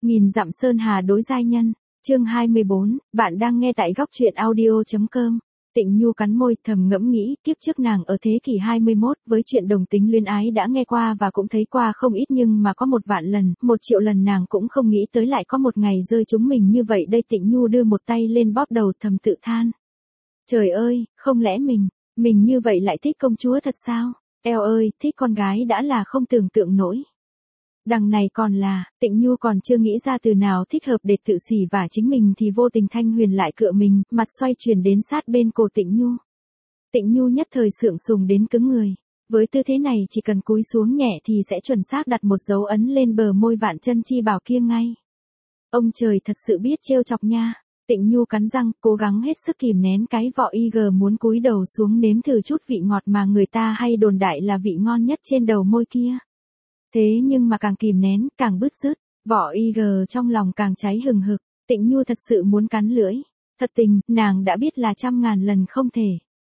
Nghìn dặm sơn hà đối giai nhân, chương 24, bạn đang nghe tại góc truyện audio.com. Tịnh Nhu cắn môi thầm ngẫm nghĩ, kiếp trước nàng ở thế kỷ 21 với chuyện đồng tính luyến ái đã nghe qua và cũng thấy qua không ít, nhưng mà có 1.000.000 lần, 1.000.000 lần nàng cũng không nghĩ tới lại có một ngày rơi chúng mình như vậy đây. Tịnh Nhu đưa một tay lên bóp đầu thầm tự than. Trời ơi, không lẽ mình như vậy lại thích công chúa thật sao? Eo ơi, thích con gái đã là không tưởng tượng nổi. Đằng này còn là, Tịnh Nhu còn chưa nghĩ ra từ nào thích hợp để tự xỉ vả chính mình thì vô tình Thanh Huyền lại cựa mình, mặt xoay chuyển đến sát bên cổ Tịnh Nhu. Tịnh Nhu nhất thời sượng sùng đến cứng người. Với tư thế này chỉ cần cúi xuống nhẹ thì sẽ chuẩn xác đặt một dấu ấn lên bờ môi vạn chân chi bảo kia ngay. Ông trời thật sự biết trêu chọc nha. Tịnh Nhu cắn răng, cố gắng hết sức kìm nén cái vỏ IG muốn cúi đầu xuống nếm thử chút vị ngọt mà người ta hay đồn đại là vị ngon nhất trên đầu môi kia. Thế nhưng mà càng kìm nén, càng bứt rứt, vỏ IG trong lòng càng cháy hừng hực. Tịnh Nhu thật sự muốn cắn lưỡi. Thật tình, nàng đã biết là 100.000 lần không thể.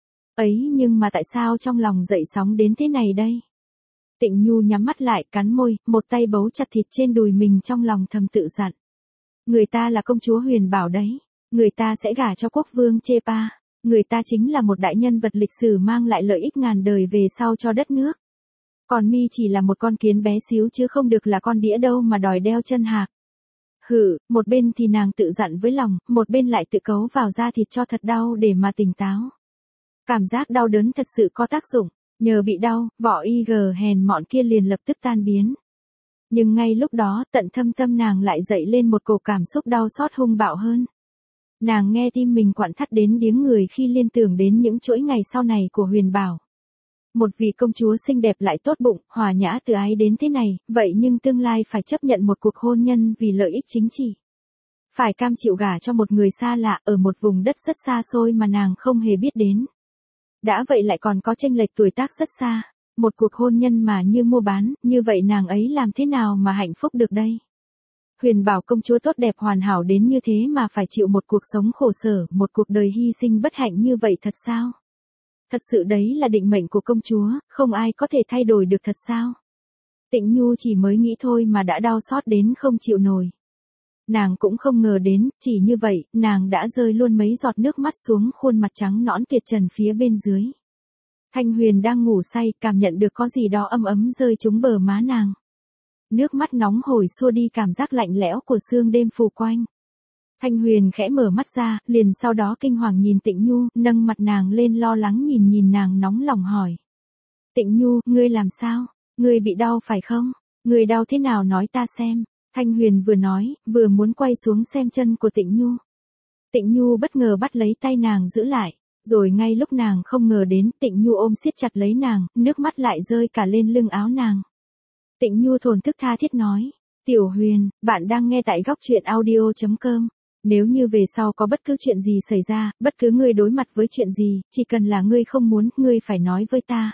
Ấy nhưng mà tại sao trong lòng dậy sóng đến thế này đây? Tịnh Nhu nhắm mắt lại, cắn môi, một tay bấu chặt thịt trên đùi mình, trong lòng thầm tự dặn. Người ta là công chúa Huyền Bảo đấy. Người ta sẽ gả cho quốc vương Chepa. Người ta chính là một đại nhân vật lịch sử mang lại lợi ích ngàn đời về sau cho đất nước. Còn mi chỉ là một con kiến bé xíu chứ không được là con đĩa đâu mà đòi đeo chân hạc. Hử, một bên thì nàng tự dặn với lòng, một bên lại tự cấu vào da thịt cho thật đau để mà tỉnh táo. Cảm giác đau đớn thật sự có tác dụng, nhờ bị đau, vỏ IG hèn mọn kia liền lập tức tan biến. Nhưng ngay lúc đó, tận thâm tâm nàng lại dậy lên một cổ cảm xúc đau xót hung bạo hơn. Nàng nghe tim mình quặn thắt đến điếng người khi liên tưởng đến những chuỗi ngày sau này của Huyền Bảo. Một vị công chúa xinh đẹp lại tốt bụng, hòa nhã từ ái đến thế này, vậy nhưng tương lai phải chấp nhận một cuộc hôn nhân vì lợi ích chính trị. Phải cam chịu gả cho một người xa lạ ở một vùng đất rất xa xôi mà nàng không hề biết đến. Đã vậy lại còn có chênh lệch tuổi tác rất xa, một cuộc hôn nhân mà như mua bán, như vậy nàng ấy làm thế nào mà hạnh phúc được đây? Huyền Bảo công chúa tốt đẹp hoàn hảo đến như thế mà phải chịu một cuộc sống khổ sở, một cuộc đời hy sinh bất hạnh như vậy thật sao? Thật sự đấy là định mệnh của công chúa, không ai có thể thay đổi được thật sao? Tịnh Nhu chỉ mới nghĩ thôi mà đã đau xót đến không chịu nổi. Nàng cũng không ngờ đến, chỉ như vậy, nàng đã rơi luôn mấy giọt nước mắt xuống khuôn mặt trắng nõn kiệt trần phía bên dưới. Thanh Huyền đang ngủ say, cảm nhận được có gì đó ấm ấm rơi trúng bờ má nàng. Nước mắt nóng hổi xua đi cảm giác lạnh lẽo của sương đêm phủ quanh. Thanh Huyền khẽ mở mắt ra, liền sau đó kinh hoàng nhìn Tịnh Nhu, nâng mặt nàng lên lo lắng nhìn nàng nóng lòng hỏi. Tịnh Nhu, ngươi làm sao? Ngươi bị đau phải không? Ngươi đau thế nào nói ta xem. Thanh Huyền vừa nói, vừa muốn quay xuống xem chân của Tịnh Nhu. Tịnh Nhu bất ngờ bắt lấy tay nàng giữ lại, rồi ngay lúc nàng không ngờ đến, Tịnh Nhu ôm siết chặt lấy nàng, nước mắt lại rơi cả lên lưng áo nàng. Tịnh Nhu thổn thức tha thiết nói, Tiểu Huyền, bạn đang nghe tại góc truyện audio.com. Nếu như về sau có bất cứ chuyện gì xảy ra, bất cứ ngươi đối mặt với chuyện gì, chỉ cần là ngươi không muốn, ngươi phải nói với ta.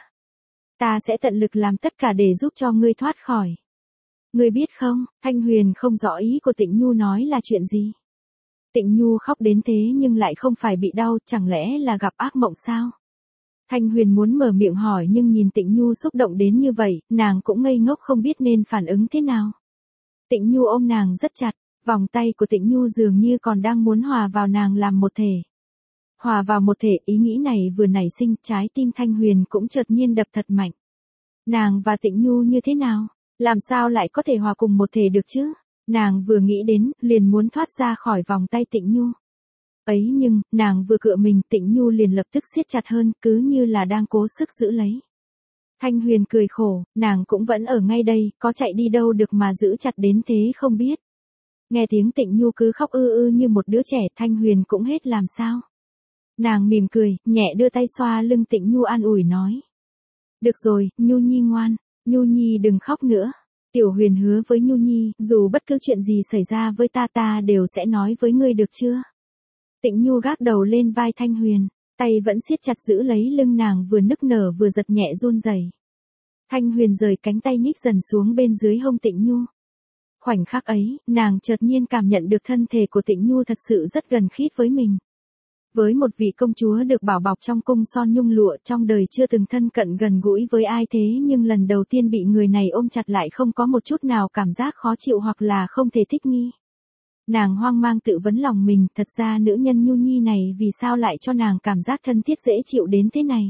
Ta sẽ tận lực làm tất cả để giúp cho ngươi thoát khỏi. Ngươi biết không, Thanh Huyền không rõ ý của Tịnh Nhu nói là chuyện gì. Tịnh Nhu khóc đến thế nhưng lại không phải bị đau, chẳng lẽ là gặp ác mộng sao? Thanh Huyền muốn mở miệng hỏi nhưng nhìn Tịnh Nhu xúc động đến như vậy, nàng cũng ngây ngốc không biết nên phản ứng thế nào. Tịnh Nhu ôm nàng rất chặt, vòng tay của Tịnh Nhu dường như còn đang muốn hòa vào nàng làm một thể. Hòa vào một thể, ý nghĩ này vừa nảy sinh, trái tim Thanh Huyền cũng chợt nhiên đập thật mạnh. Nàng và Tịnh Nhu như thế nào? Làm sao lại có thể hòa cùng một thể được chứ? Nàng vừa nghĩ đến, liền muốn thoát ra khỏi vòng tay Tịnh Nhu. Ấy nhưng, nàng vừa cựa mình, Tịnh Nhu liền lập tức siết chặt hơn, cứ như là đang cố sức giữ lấy. Thanh Huyền cười khổ, nàng cũng vẫn ở ngay đây, có chạy đi đâu được mà giữ chặt đến thế không biết. Nghe tiếng Tịnh Nhu cứ khóc ư như một đứa trẻ, Thanh Huyền cũng hết làm sao. Nàng mỉm cười, nhẹ đưa tay xoa lưng Tịnh Nhu an ủi nói. Được rồi, Nhu Nhi ngoan, Nhu Nhi đừng khóc nữa. Tiểu Huyền hứa với Nhu Nhi, dù bất cứ chuyện gì xảy ra với ta đều sẽ nói với ngươi được chưa? Tịnh Nhu gác đầu lên vai Thanh Huyền, tay vẫn siết chặt giữ lấy lưng nàng, vừa nức nở vừa giật nhẹ run rẩy. Thanh Huyền rời cánh tay nhích dần xuống bên dưới hông Tịnh Nhu. Khoảnh khắc ấy, nàng chợt nhiên cảm nhận được thân thể của Tịnh Nhu thật sự rất gần khít với mình. Với một vị công chúa được bảo bọc trong cung son nhung lụa, trong đời chưa từng thân cận gần gũi với ai thế nhưng lần đầu tiên bị người này ôm chặt lại không có một chút nào cảm giác khó chịu hoặc là không thể thích nghi. Nàng hoang mang tự vấn lòng mình, thật ra nữ nhân nhu nhi này vì sao lại cho nàng cảm giác thân thiết dễ chịu đến thế này.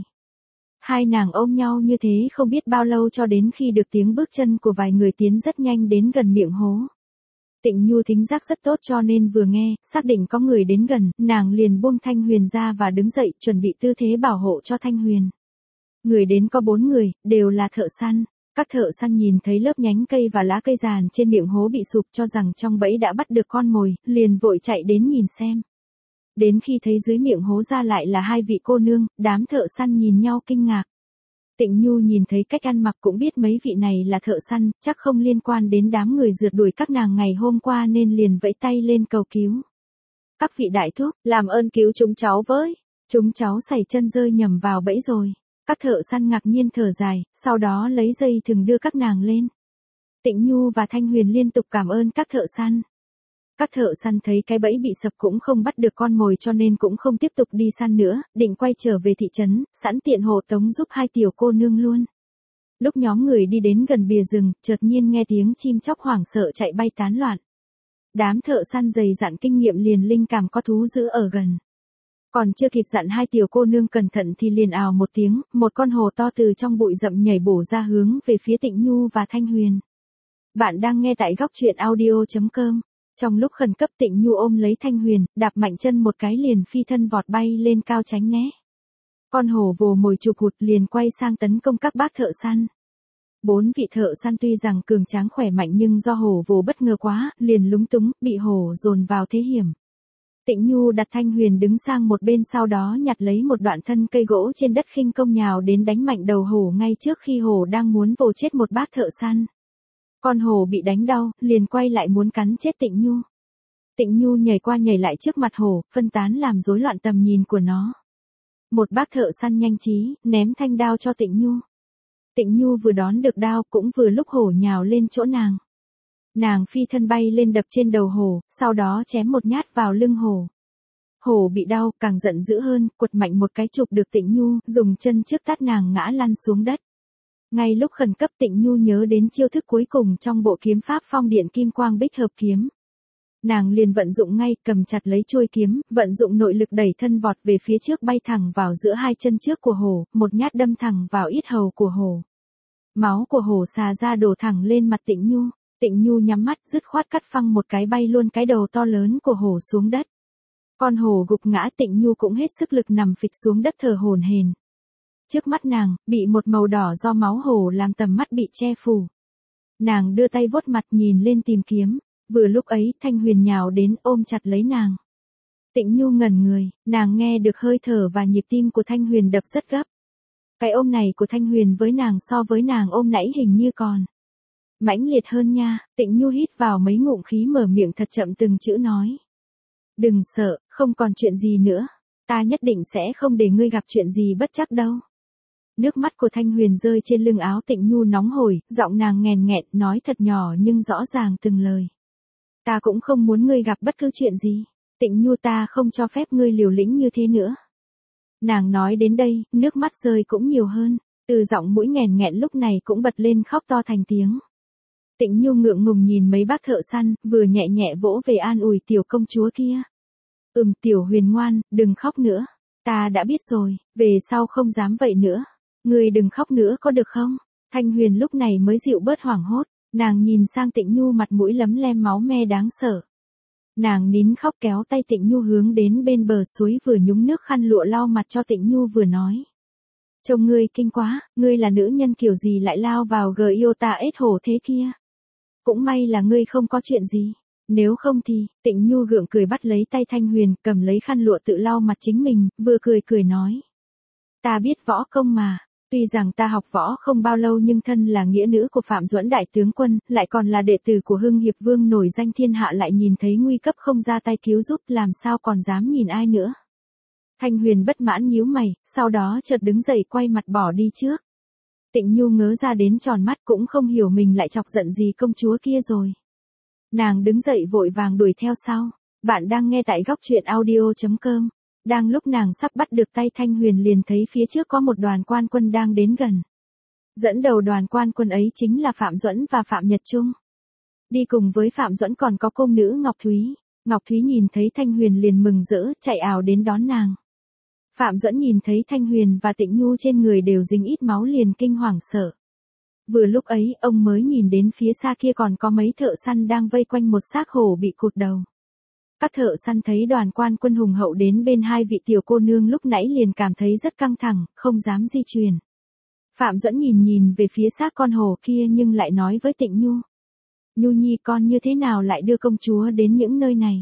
Hai nàng ôm nhau như thế không biết bao lâu cho đến khi được tiếng bước chân của vài người tiến rất nhanh đến gần miệng hố. Tịnh Nhu thính giác rất tốt cho nên vừa nghe, xác định có người đến gần, nàng liền buông Thanh Huyền ra và đứng dậy, chuẩn bị tư thế bảo hộ cho Thanh Huyền. Người đến có 4 người, đều là thợ săn. Các thợ săn nhìn thấy lớp nhánh cây và lá cây giàn trên miệng hố bị sụp cho rằng trong bẫy đã bắt được con mồi, liền vội chạy đến nhìn xem. Đến khi thấy dưới miệng hố ra lại là 2 vị cô nương, đám thợ săn nhìn nhau kinh ngạc. Tịnh Nhu nhìn thấy cách ăn mặc cũng biết mấy vị này là thợ săn, chắc không liên quan đến đám người rượt đuổi các nàng ngày hôm qua nên liền vẫy tay lên cầu cứu. Các vị đại thúc, làm ơn cứu chúng cháu với. Chúng cháu sảy chân rơi nhầm vào bẫy rồi. Các thợ săn ngạc nhiên thở dài, sau đó lấy dây thừng đưa các nàng lên. Tịnh Nhu và Thanh Huyền liên tục cảm ơn các thợ săn. Các thợ săn thấy cái bẫy bị sập cũng không bắt được con mồi cho nên cũng không tiếp tục đi săn nữa, định quay trở về thị trấn, sẵn tiện hộ tống giúp 2 tiểu cô nương luôn. Lúc nhóm người đi đến gần bìa rừng, chợt nhiên nghe tiếng chim chóc hoảng sợ chạy bay tán loạn. Đám thợ săn dày dặn kinh nghiệm liền linh cảm có thú dữ ở gần. Còn chưa kịp dặn 2 tiểu cô nương cẩn thận thì liền ào một tiếng, một con hổ to từ trong bụi rậm nhảy bổ ra hướng về phía Tịnh Nhu và Thanh Huyền. Bạn đang nghe tại góc truyện audio.com. Trong lúc khẩn cấp Tịnh Nhu ôm lấy Thanh Huyền, đạp mạnh chân một cái liền phi thân vọt bay lên cao tránh né. Con hổ vồ mồi chụp hụt liền quay sang tấn công các bác thợ săn. 4 vị thợ săn tuy rằng cường tráng khỏe mạnh nhưng do hổ vồ bất ngờ quá, liền lúng túng, bị hổ dồn vào thế hiểm. Tịnh Nhu đặt Thanh Huyền đứng sang một bên sau đó nhặt lấy một đoạn thân cây gỗ trên đất khinh công nhào đến đánh mạnh đầu hổ ngay trước khi hổ đang muốn vồ chết một bác thợ săn. Con hổ bị đánh đau, liền quay lại muốn cắn chết Tịnh Nhu. Tịnh Nhu nhảy qua nhảy lại trước mặt hổ, phân tán làm rối loạn tầm nhìn của nó. Một bác thợ săn nhanh trí, ném thanh đao cho Tịnh Nhu. Tịnh Nhu vừa đón được đao cũng vừa lúc hổ nhào lên chỗ nàng. Nàng phi thân bay lên đập trên đầu hổ, sau đó chém một nhát vào lưng hổ. Hổ bị đau, càng giận dữ hơn, quật mạnh một cái chụp được Tịnh Nhu, dùng chân trước tát nàng ngã lăn xuống đất. Ngay lúc khẩn cấp Tịnh Nhu nhớ đến chiêu thức cuối cùng trong bộ kiếm pháp phong điện kim quang bích hợp kiếm. Nàng liền vận dụng ngay, cầm chặt lấy chuôi kiếm, vận dụng nội lực đẩy thân vọt về phía trước bay thẳng vào giữa 2 chân trước của hổ, một nhát đâm thẳng vào yết hầu của hổ. Máu của hổ xà ra đổ thẳng lên mặt Tịnh Nhu. Tịnh Nhu nhắm mắt dứt khoát cắt phăng một cái bay luôn cái đầu to lớn của hổ xuống đất. Con hổ gục ngã Tịnh Nhu cũng hết sức lực nằm phịch xuống đất thở hổn hển. Trước mắt nàng, bị một màu đỏ do máu hổ làm tầm mắt bị che phủ. Nàng đưa tay vuốt mặt nhìn lên tìm kiếm, vừa lúc ấy Thanh Huyền nhào đến ôm chặt lấy nàng. Tịnh Nhu ngẩn người, nàng nghe được hơi thở và nhịp tim của Thanh Huyền đập rất gấp. Cái ôm này của Thanh Huyền với nàng so với nàng ôm nãy hình như còn mãnh liệt hơn nha. Tịnh Nhu hít vào mấy ngụm khí mở miệng thật chậm từng chữ nói. Đừng sợ, không còn chuyện gì nữa. Ta nhất định sẽ không để ngươi gặp chuyện gì bất trắc đâu. Nước mắt của Thanh Huyền rơi trên lưng áo Tịnh Nhu nóng hổi, giọng nàng nghèn nghẹn nói thật nhỏ nhưng rõ ràng từng lời. Ta cũng không muốn ngươi gặp bất cứ chuyện gì. Tịnh Nhu ta không cho phép ngươi liều lĩnh như thế nữa. Nàng nói đến đây, nước mắt rơi cũng nhiều hơn, từ giọng mũi nghèn nghẹn lúc này cũng bật lên khóc to thành tiếng. Tịnh Nhu ngượng ngùng nhìn mấy bác thợ săn, vừa nhẹ nhẹ vỗ về an ủi tiểu công chúa kia. Tiểu Huyền ngoan, đừng khóc nữa. Ta đã biết rồi, về sau không dám vậy nữa. Ngươi đừng khóc nữa có được không? Thanh Huyền lúc này mới dịu bớt hoảng hốt, nàng nhìn sang Tịnh Nhu mặt mũi lấm lem máu me đáng sợ. Nàng nín khóc kéo tay Tịnh Nhu hướng đến bên bờ suối vừa nhúng nước khăn lụa lau mặt cho Tịnh Nhu vừa nói. Trông ngươi kinh quá, ngươi là nữ nhân kiểu gì lại lao vào yêu ta ết hổ thế kia. Cũng may là ngươi không có chuyện gì. Nếu không thì, Tịnh Nhu gượng cười bắt lấy tay Thanh Huyền, cầm lấy khăn lụa tự lau mặt chính mình, vừa cười nói. Ta biết võ công mà. Tuy rằng ta học võ không bao lâu nhưng thân là nghĩa nữ của Phạm Duẫn đại tướng quân, lại còn là đệ tử của Hưng Hiệp Vương nổi danh thiên hạ lại nhìn thấy nguy cấp không ra tay cứu giúp làm sao còn dám nhìn ai nữa. Thanh Huyền bất mãn nhíu mày, sau đó chợt đứng dậy quay mặt bỏ đi trước. Tịnh Nhu ngớ ra đến tròn mắt cũng không hiểu mình lại chọc giận gì công chúa kia rồi. Nàng đứng dậy vội vàng đuổi theo sau. Bạn đang nghe tại góc truyện audio.com. Đang lúc nàng sắp bắt được tay Thanh Huyền liền thấy phía trước có một đoàn quan quân đang đến gần. Dẫn đầu đoàn quan quân ấy chính là Phạm Duẫn và Phạm Nhật Trung. Đi cùng với Phạm Duẫn còn có công nữ Ngọc Thúy. Ngọc Thúy nhìn thấy Thanh Huyền liền mừng rỡ, chạy ào đến đón nàng. Phạm Duẫn nhìn thấy Thanh Huyền và Tịnh Nhu trên người đều dính ít máu liền kinh hoàng sợ. Vừa lúc ấy, ông mới nhìn đến phía xa kia còn có mấy thợ săn đang vây quanh một xác hổ bị cụt đầu. Các thợ săn thấy đoàn quan quân hùng hậu đến bên hai vị tiểu cô nương lúc nãy liền cảm thấy rất căng thẳng, không dám di chuyển. Phạm Duẫn nhìn về phía xác con hổ kia nhưng lại nói với Tịnh Nhu. Nhu nhi con như thế nào lại đưa công chúa đến những nơi này?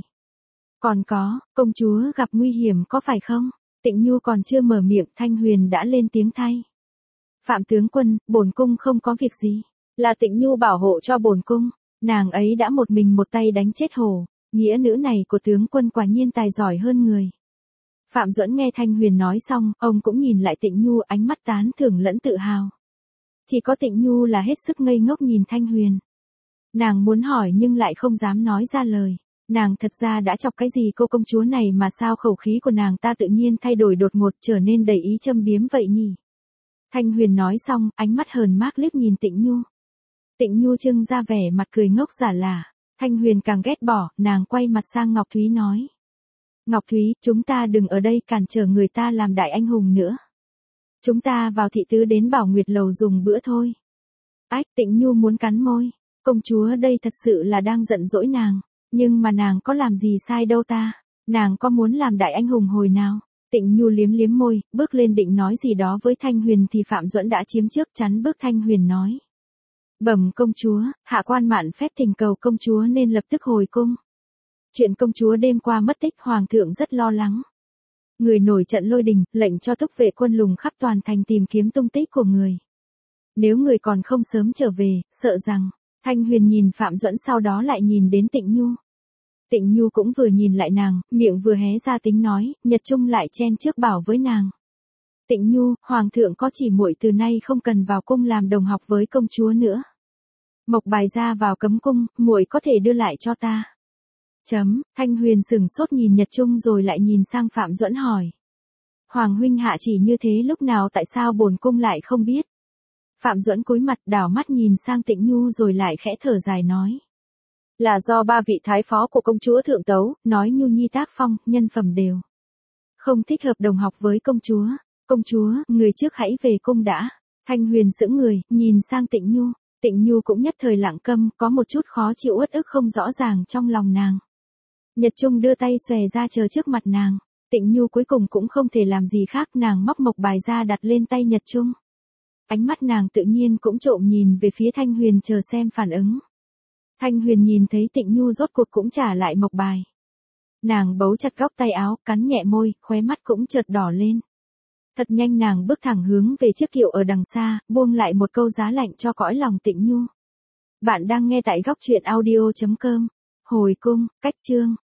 Còn có, công chúa gặp nguy hiểm có phải không? Tịnh Nhu còn chưa mở miệng Thanh Huyền đã lên tiếng thay. Phạm tướng quân, bổn cung không có việc gì. Là Tịnh Nhu bảo hộ cho bổn cung. Nàng ấy đã một mình một tay đánh chết hổ. Nghĩa nữ này của tướng quân quả nhiên tài giỏi hơn người. Phạm Duẫn nghe Thanh Huyền nói xong, ông cũng nhìn lại Tịnh Nhu ánh mắt tán thưởng lẫn tự hào. Chỉ có Tịnh Nhu là hết sức ngây ngốc nhìn Thanh Huyền. Nàng muốn hỏi nhưng lại không dám nói ra lời. Nàng thật ra đã chọc cái gì cô công chúa này mà sao khẩu khí của nàng ta tự nhiên thay đổi đột ngột trở nên đầy ý châm biếm vậy nhỉ? Thanh Huyền nói xong, ánh mắt hờn mác liếc nhìn Tịnh Nhu. Tịnh Nhu trưng ra vẻ mặt cười ngốc giả lả. Thanh Huyền càng ghét bỏ, nàng quay mặt sang Ngọc Thúy nói. Ngọc Thúy, chúng ta đừng ở đây cản trở người ta làm đại anh hùng nữa. Chúng ta vào thị tứ đến Bảo Nguyệt Lầu dùng bữa thôi. Ách, Tịnh Nhu muốn cắn môi. Công chúa đây thật sự là đang giận dỗi nàng. Nhưng mà nàng có làm gì sai đâu ta. Nàng có muốn làm đại anh hùng hồi nào. Tịnh Nhu liếm liếm môi, bước lên định nói gì đó với Thanh Huyền thì Phạm Duẫn đã chiếm trước chắn bước Thanh Huyền nói. Bẩm công chúa, hạ quan mạn phép thỉnh cầu công chúa nên lập tức hồi cung. Chuyện công chúa đêm qua mất tích hoàng thượng rất lo lắng. Người nổi trận lôi đình, lệnh cho thúc vệ quân lùng khắp toàn thành tìm kiếm tung tích của người. Nếu người còn không sớm trở về, sợ rằng, Thanh Huyền nhìn Phạm Duẫn sau đó lại nhìn đến Tịnh Nhu. Tịnh Nhu cũng vừa nhìn lại nàng, miệng vừa hé ra tính nói, Nhật Trung lại chen trước bảo với nàng. Tịnh Nhu, hoàng thượng có chỉ muội từ nay không cần vào cung làm đồng học với công chúa nữa. Mộc bài ra vào cấm cung, muội có thể đưa lại cho ta. Thanh Huyền sững sốt nhìn Nhật Trung rồi lại nhìn sang Phạm Duẫn hỏi. Hoàng huynh hạ chỉ như thế lúc nào tại sao bổn cung lại không biết? Phạm Duẫn cúi mặt đảo mắt nhìn sang Tịnh Nhu rồi lại khẽ thở dài nói. Là do ba vị thái phó của công chúa thượng tấu, nói Nhu nhi tác phong, nhân phẩm đều. Không thích hợp đồng học với công chúa. Công chúa, người trước hãy về cung đã. Thanh Huyền sững người, nhìn sang Tịnh Nhu. Tịnh Nhu cũng nhất thời lặng câm, có một chút khó chịu uất ức không rõ ràng trong lòng nàng. Nhật Trung đưa tay xòe ra chờ trước mặt nàng. Tịnh Nhu cuối cùng cũng không thể làm gì khác, nàng móc mộc bài ra đặt lên tay Nhật Trung. Ánh mắt nàng tự nhiên cũng trộm nhìn về phía Thanh Huyền chờ xem phản ứng. Thanh Huyền nhìn thấy Tịnh Nhu rốt cuộc cũng trả lại mộc bài. Nàng bấu chặt góc tay áo, cắn nhẹ môi, khóe mắt cũng chợt đỏ lên. Thật nhanh nàng bước thẳng hướng về chiếc kiệu ở đằng xa, buông lại một câu giá lạnh cho cõi lòng Tịnh Nhu. Bạn đang nghe tại góc truyện audio.com. Hồi cung, cách chương.